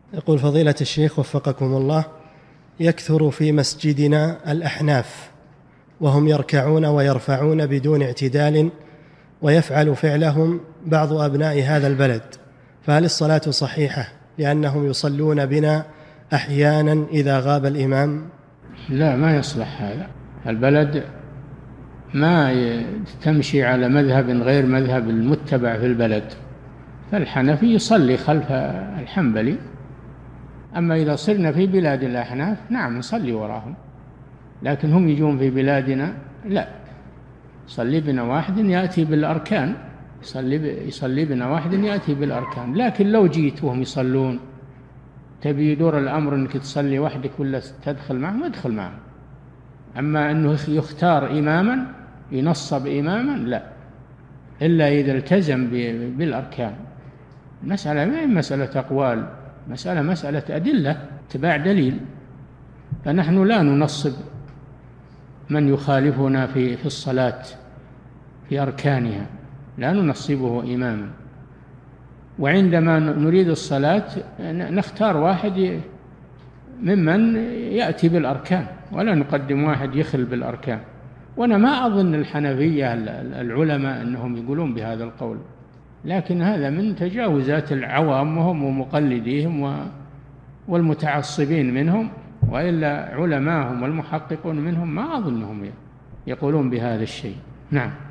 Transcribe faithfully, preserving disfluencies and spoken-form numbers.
يقول فضيلة الشيخ وفقكم الله، يكثر في مسجدنا الأحناف وهم يركعون ويرفعون بدون اعتدال، ويفعل فعلهم بعض أبناء هذا البلد، فهل الصلاة صحيحة لأنهم يصلون بنا أحيانا إذا غاب الإمام؟ لا، ما يصلح هذا. البلد ما تمشي على مذهب غير مذهب المتبع في البلد، فالحنفي يصلي خلف الحنبلي. أما إذا صرنا في بلاد الأحناف نعم نصلي وراهم، لكن هم يجون في بلادنا لا، يصلي بنا واحد يأتي بالأركان، يصلي, يصلي بنا واحد يأتي بالأركان. لكن لو جيت وهم يصلون تبي يدور الأمر أنك تصلي وحدك ولا تدخل معهم، ادخل معهم. أما أنه يختار إماما ينصب إماما لا، إلا إذا التزم بالأركان. المسألة ما هي مسألة أقوال، مسألة مسألة أدلة، اتباع دليل. فنحن لا ننصب من يخالفنا في في الصلاة في أركانها، لا ننصبه إماما. وعندما نريد الصلاة نختار واحد ممن يأتي بالأركان، ولا نقدم واحد يخل بالأركان. وأنا ما أظن الحنفية العلماء أنهم يقولون بهذا القول، لكن هذا من تجاوزات العوام وهم ومقلديهم والمتعصبين منهم، وإلا علماءهم والمحققون منهم ما أظنهم يقولون بهذا الشيء. نعم.